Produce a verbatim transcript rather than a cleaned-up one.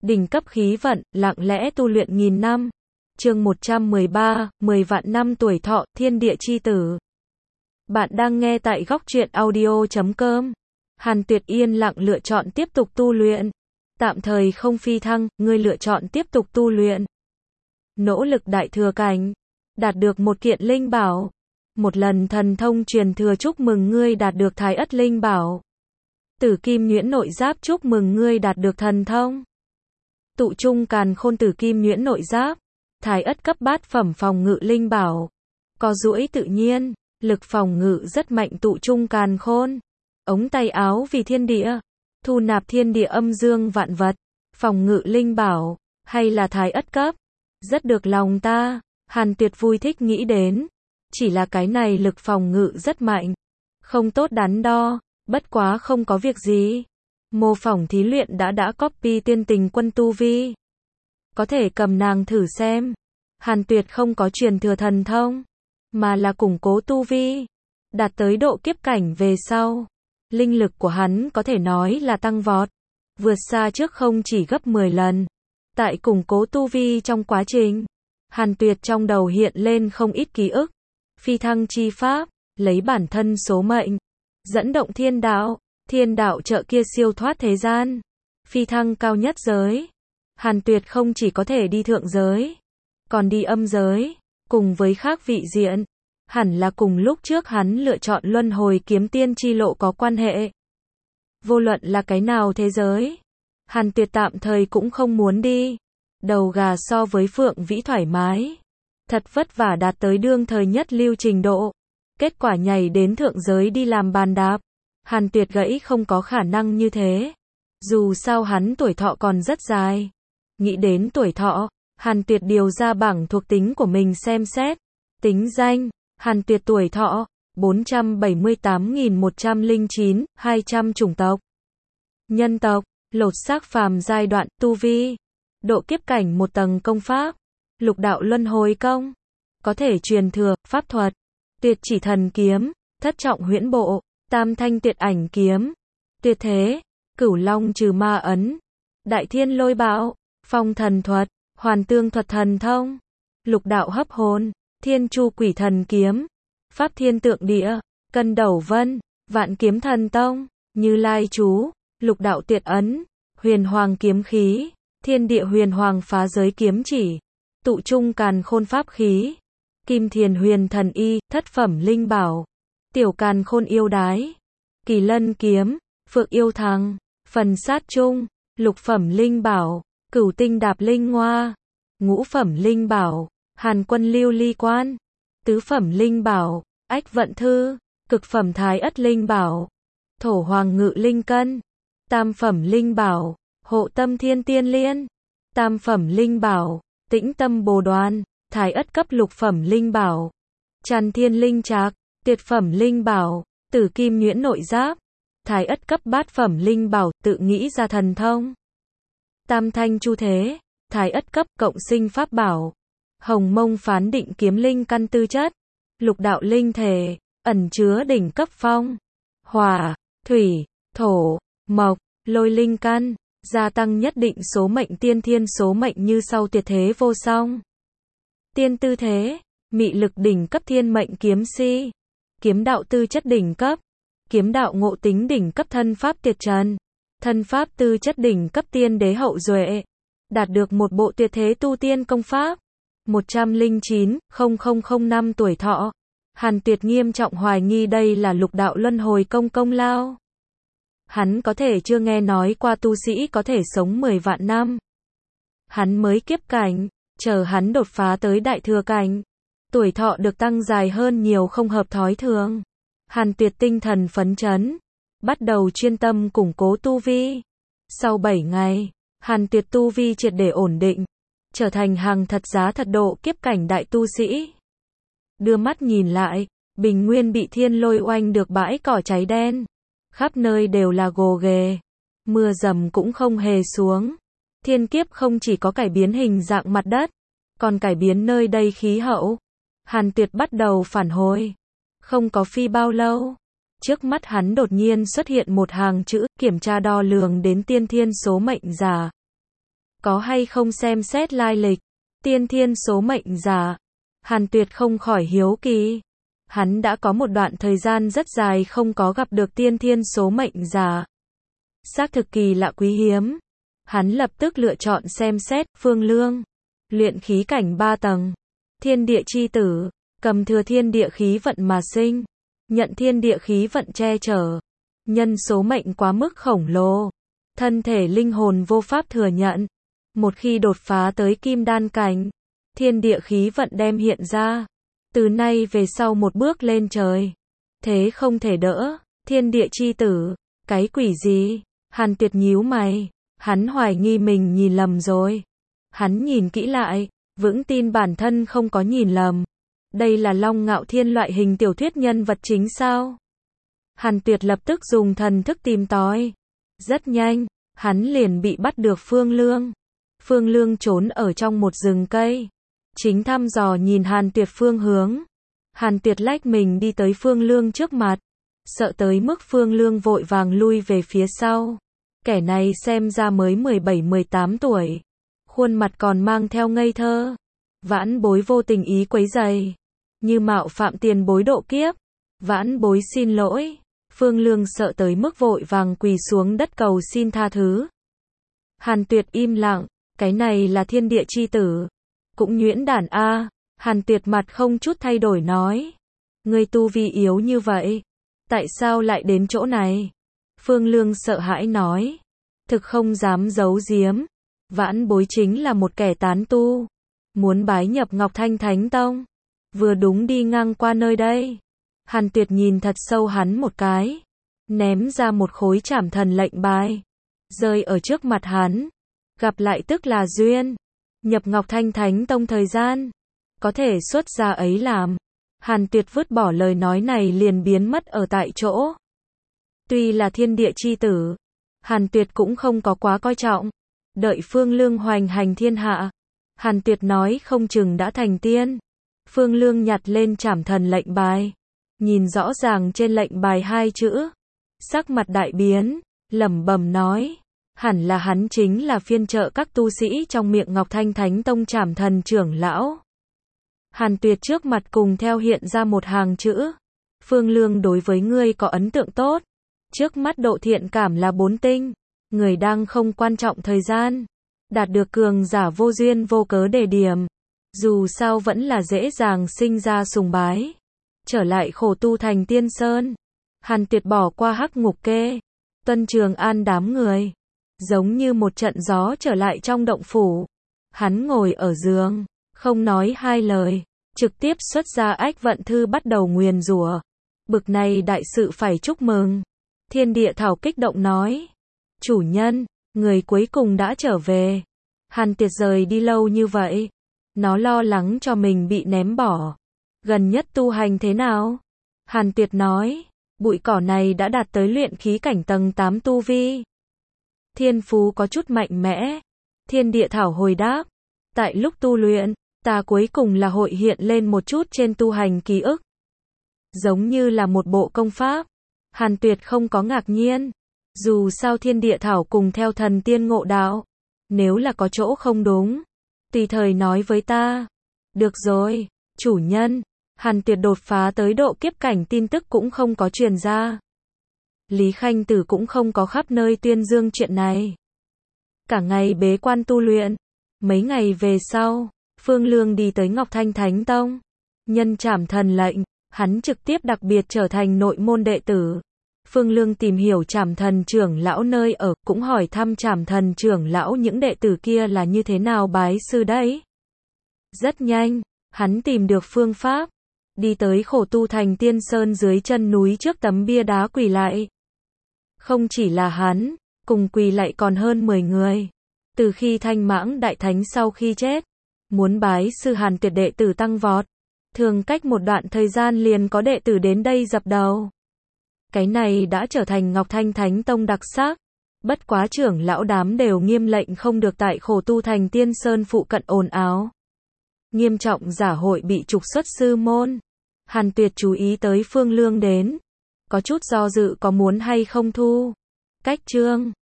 Đỉnh cấp khí vận, lặng lẽ tu luyện nghìn năm. Chương một trăm mười ba, mười vạn năm tuổi thọ, thiên địa chi tử. Bạn đang nghe tại góc truyện audio chấm com. Hàn Tuyệt yên lặng lựa chọn tiếp tục tu luyện. Tạm thời không phi thăng, ngươi lựa chọn tiếp tục tu luyện. Nỗ lực đại thừa cảnh. Đạt được một kiện linh bảo. Một lần thần thông truyền thừa, chúc mừng ngươi đạt được Thái Ất linh bảo. Tử Kim Nhuyễn Nội Giáp, chúc mừng ngươi đạt được thần thông. Tụ Trung Càn Khôn Tử Kim Nhuyễn Nội Giáp. Thái Ất cấp bát phẩm phòng ngự linh bảo. Có duỗi tự nhiên, lực phòng ngự rất mạnh. Tụ Trung Càn Khôn. Ống tay áo vì thiên địa. Thu nạp thiên địa âm dương vạn vật. Phòng ngự linh bảo, hay là Thái Ất cấp. Rất được lòng ta. Hàn Tuyệt vui thích nghĩ đến. Chỉ là cái này lực phòng ngự rất mạnh. Không tốt đắn đo, bất quá không có việc gì. Mô phỏng thí luyện đã đã copy tiên tình quân tu vi. Có thể cầm nàng thử xem. Hàn Tuyệt không có truyền thừa thần thông, mà là củng cố tu vi. Đạt tới độ kiếp cảnh về sau, linh lực của hắn có thể nói là tăng vọt. Vượt xa trước không chỉ gấp mười lần. Tại củng cố tu vi trong quá trình, Hàn Tuyệt trong đầu hiện lên không ít ký ức. Phi thăng chi pháp, lấy bản thân số mệnh, dẫn động thiên đạo, thiên đạo trợ kia siêu thoát thế gian. Phi thăng cao nhất giới. Hàn Tuyệt không chỉ có thể đi thượng giới, còn đi âm giới, cùng với khác vị diện. Hẳn là cùng lúc trước hắn lựa chọn luân hồi kiếm tiên chi lộ có quan hệ. Vô luận là cái nào thế giới, Hàn Tuyệt tạm thời cũng không muốn đi. Đầu gà so với phượng vĩ thoải mái. Thật vất vả đạt tới đương thời nhất lưu trình độ. Kết quả nhảy đến thượng giới đi làm bàn đạp. Hàn Tuyệt gãy không có khả năng như thế. Dù sao hắn tuổi thọ còn rất dài. Nghĩ đến tuổi thọ, Hàn Tuyệt điều ra bảng thuộc tính của mình xem xét. Tính danh, Hàn Tuyệt tuổi thọ, bốn trăm bảy mươi tám nghìn một trăm lẻ chín, hai trăm chủng tộc. Nhân tộc, lột xác phàm giai đoạn, tu vi. Độ kiếp cảnh một tầng công pháp. Lục đạo luân hồi công. Có thể truyền thừa, pháp thuật. Tuyệt chỉ thần kiếm, thất trọng huyễn bộ, tam thanh tuyệt ảnh kiếm. Tuyệt thế, cửu long trừ ma ấn. Đại thiên lôi bạo, phong thần thuật, hoàn tương thuật thần thông. Lục đạo hấp hồn, thiên chu quỷ thần kiếm. Pháp thiên tượng địa, cân đầu vân, vạn kiếm thần tông, như lai chú, lục đạo tuyệt ấn, huyền hoàng kiếm khí, thiên địa huyền hoàng phá giới kiếm chỉ. Tụ Trung Càn Khôn pháp khí. Kim Thiền huyền thần y, thất phẩm linh bảo. Tiểu Càn Khôn yêu đái. Kỳ lân kiếm, phượng yêu thằng, phần sát trung, lục phẩm linh bảo. Cửu tinh đạp linh ngoa. Ngũ phẩm linh bảo, Hàn quân lưu ly quan. Tứ phẩm linh bảo, ách vận thư. Cực phẩm Thái Ất linh bảo. Thổ hoàng ngự linh cân. Tam phẩm linh bảo, hộ tâm thiên tiên liên. Tam phẩm linh bảo, tĩnh tâm bồ đoàn. Thái Ất cấp lục phẩm linh bảo. Tràn thiên linh trạc, tuyệt phẩm linh bảo. Tử Kim Nhuyễn Nội Giáp. Thái Ất cấp bát phẩm linh bảo, tự nghĩ ra thần thông. Tam thanh chu thế, Thái Ất cấp cộng sinh pháp bảo. Hồng mông phán định kiếm linh căn tư chất. Lục đạo linh thể, ẩn chứa đỉnh cấp phong. Hỏa, thủy, thổ, mộc, lôi linh căn. Gia tăng nhất định số mệnh tiên thiên số mệnh như sau tuyệt thế vô song. Tiên tư thế, mị lực đỉnh cấp thiên mệnh kiếm si. Kiếm đạo tư chất đỉnh cấp. Kiếm đạo ngộ tính đỉnh cấp thân pháp tuyệt trần. Thân pháp tư chất đỉnh cấp tiên đế hậu duệ. Đạt được một bộ tuyệt thế tu tiên công pháp. một trăm lẻ chín nghìn năm tuổi thọ. Hàn Tuyệt nghiêm trọng hoài nghi đây là lục đạo luân hồi công công lao. Hắn có thể chưa nghe nói qua tu sĩ có thể sống mười vạn năm. Hắn mới kiếp cảnh, chờ hắn đột phá tới đại thừa cảnh. Tuổi thọ được tăng dài hơn nhiều không hợp thói thường. Hàn Tuyệt tinh thần phấn chấn. Bắt đầu chuyên tâm củng cố tu vi. Sau bảy ngày, Hàn Tuyệt tu vi triệt để ổn định. Trở thành hàng thật giá thật độ kiếp cảnh đại tu sĩ. Đưa mắt nhìn lại, bình nguyên bị thiên lôi oanh được bãi cỏ cháy đen. Khắp nơi đều là gồ ghề. Mưa dầm cũng không hề xuống. Thiên kiếp không chỉ có cải biến hình dạng mặt đất, còn cải biến nơi đây khí hậu. Hàn Tuyệt bắt đầu phản hồi. Không có phi bao lâu, trước mắt hắn đột nhiên xuất hiện một hàng chữ kiểm tra đo lường đến tiên thiên số mệnh giả. có hay không xem xét lai lịch, tiên thiên số mệnh giả. Hàn Tuyệt không khỏi hiếu kỳ. Hắn đã có một đoạn thời gian rất dài không có gặp được tiên thiên số mệnh giả. Xác thực kỳ lạ quý hiếm. Hắn lập tức lựa chọn xem xét. Phương Lương, luyện khí cảnh ba tầng, thiên địa chi tử, cầm thừa thiên địa khí vận mà sinh, nhận thiên địa khí vận che chở. Nhân số mệnh quá mức khổng lồ, thân thể linh hồn vô pháp thừa nhận. Một khi đột phá tới kim đan cảnh, thiên địa khí vận đem hiện ra. Từ nay về sau một bước lên trời, thế không thể đỡ. Thiên địa chi tử, cái quỷ gì? Hàn Tuyệt nhíu mày, hắn hoài nghi mình nhìn lầm rồi. Hắn nhìn kỹ lại, vững tin bản thân không có nhìn lầm. Đây là Long Ngạo Thiên loại hình tiểu thuyết nhân vật chính sao? Hàn Tuyệt lập tức dùng thần thức tìm tòi. Rất nhanh, hắn liền bị bắt được Phương Lương. Phương Lương trốn ở trong một rừng cây, chính thăm dò nhìn Hàn Tuyệt phương hướng. Hàn Tuyệt lách mình đi tới Phương Lương trước mặt, sợ tới mức Phương Lương vội vàng lui về phía sau. Kẻ này xem ra mới mười bảy mười tám tuổi, khuôn mặt còn mang theo ngây thơ. Vãn bối vô tình ý quấy rầy, như mạo phạm tiền bối độ kiếp, vãn bối xin lỗi. Phương Lương sợ tới mức vội vàng quỳ xuống đất cầu xin tha thứ. Hàn Tuyệt im lặng, cái này là thiên địa chi tử, cũng nhuyễn đản a. Hàn Tuyệt mặt không chút thay đổi nói, ngươi tu vi yếu như vậy, tại sao lại đến chỗ này? Phương Lương sợ hãi nói, thực không dám giấu giếm, vãn bối chính là một kẻ tán tu, muốn bái nhập Ngọc Thanh Thánh Tông, vừa đúng đi ngang qua nơi đây. Hàn Tuyệt nhìn thật sâu hắn một cái, ném ra một khối trảm thần lệnh bài, rơi ở trước mặt hắn. Gặp lại tức là duyên, nhập Ngọc Thanh Thánh Tông thời gian, có thể xuất gia ấy làm. Hàn Tuyệt vứt bỏ lời nói này liền biến mất ở tại chỗ. Tuy là thiên địa chi tử, Hàn Tuyệt cũng không có quá coi trọng. Đợi Phương Lương hoành hành thiên hạ, Hàn Tuyệt nói không chừng đã thành tiên. Phương Lương nhặt lên trảm thần lệnh bài, nhìn rõ ràng trên lệnh bài hai chữ, sắc mặt đại biến, lẩm bẩm nói, hẳn là hắn chính là phiên trợ các tu sĩ trong miệng Ngọc Thanh Thánh Tông trảm thần trưởng lão. Hàn Tuyệt trước mặt cùng theo hiện ra một hàng chữ, Phương Lương đối với ngươi có ấn tượng tốt, trước mắt độ thiện cảm là bốn tinh, người đang không quan trọng thời gian, đạt được cường giả vô duyên vô cớ đề điểm, dù sao vẫn là dễ dàng sinh ra sùng bái. Trở lại khổ tu thành Tiên Sơn, Hàn Tuyệt bỏ qua Hắc Ngục Kê, Tuân Trường An đám người, giống như một trận gió trở lại trong động phủ. Hắn ngồi ở giường, không nói hai lời, trực tiếp xuất ra Ách Vận Thư bắt đầu nguyền rủa. Bực này đại sự phải chúc mừng. Thiên Địa Thảo kích động nói, chủ nhân, người cuối cùng đã trở về. Hàn Tuyệt rời đi lâu như vậy, nó lo lắng cho mình bị ném bỏ. Gần nhất tu hành thế nào? Hàn Tuyệt nói, bụi cỏ này đã đạt tới luyện khí cảnh tầng tám tu vi. Thiên phú có chút mạnh mẽ. Thiên Địa Thảo hồi đáp, tại lúc tu luyện, ta cuối cùng là hội hiện lên một chút trên tu hành ký ức. Giống như là một bộ công pháp. Hàn Tuyệt không có ngạc nhiên. Dù sao Thiên Địa Thảo cùng theo thần tiên ngộ đạo. Nếu là có chỗ không đúng, tùy thời nói với ta. Được rồi, chủ nhân. Hàn Tuyệt đột phá tới độ kiếp cảnh tin tức cũng không có truyền ra. Lý Khanh Tử cũng không có khắp nơi tuyên dương chuyện này. Cả ngày bế quan tu luyện. Mấy ngày về sau, Phương Lương đi tới Ngọc Thanh Thánh Tông. Nhân trảm thần lệnh, hắn trực tiếp đặc biệt trở thành nội môn đệ tử. Phương Lương tìm hiểu trảm thần trưởng lão nơi ở, cũng hỏi thăm trảm thần trưởng lão những đệ tử kia là như thế nào bái sư đấy. Rất nhanh, hắn tìm được phương pháp. Đi tới khổ tu thành Tiên Sơn dưới chân núi trước tấm bia đá quỳ lạy. Không chỉ là hắn, cùng quỳ lạy còn hơn mười người. Từ khi Thanh Mãng Đại Thánh sau khi chết, muốn bái sư Hàn Tuyệt đệ tử tăng vọt. Thường cách một đoạn thời gian liền có đệ tử đến đây dập đầu. Cái này đã trở thành Ngọc Thanh Thánh Tông đặc sắc. Bất quá trưởng lão đám đều nghiêm lệnh không được tại khổ tu thành Tiên Sơn phụ cận ồn ào. Nghiêm trọng giả hội bị trục xuất sư môn. Hàn Tuyệt chú ý tới Phương Lương đến, có chút do dự có muốn hay không thu. Cách chương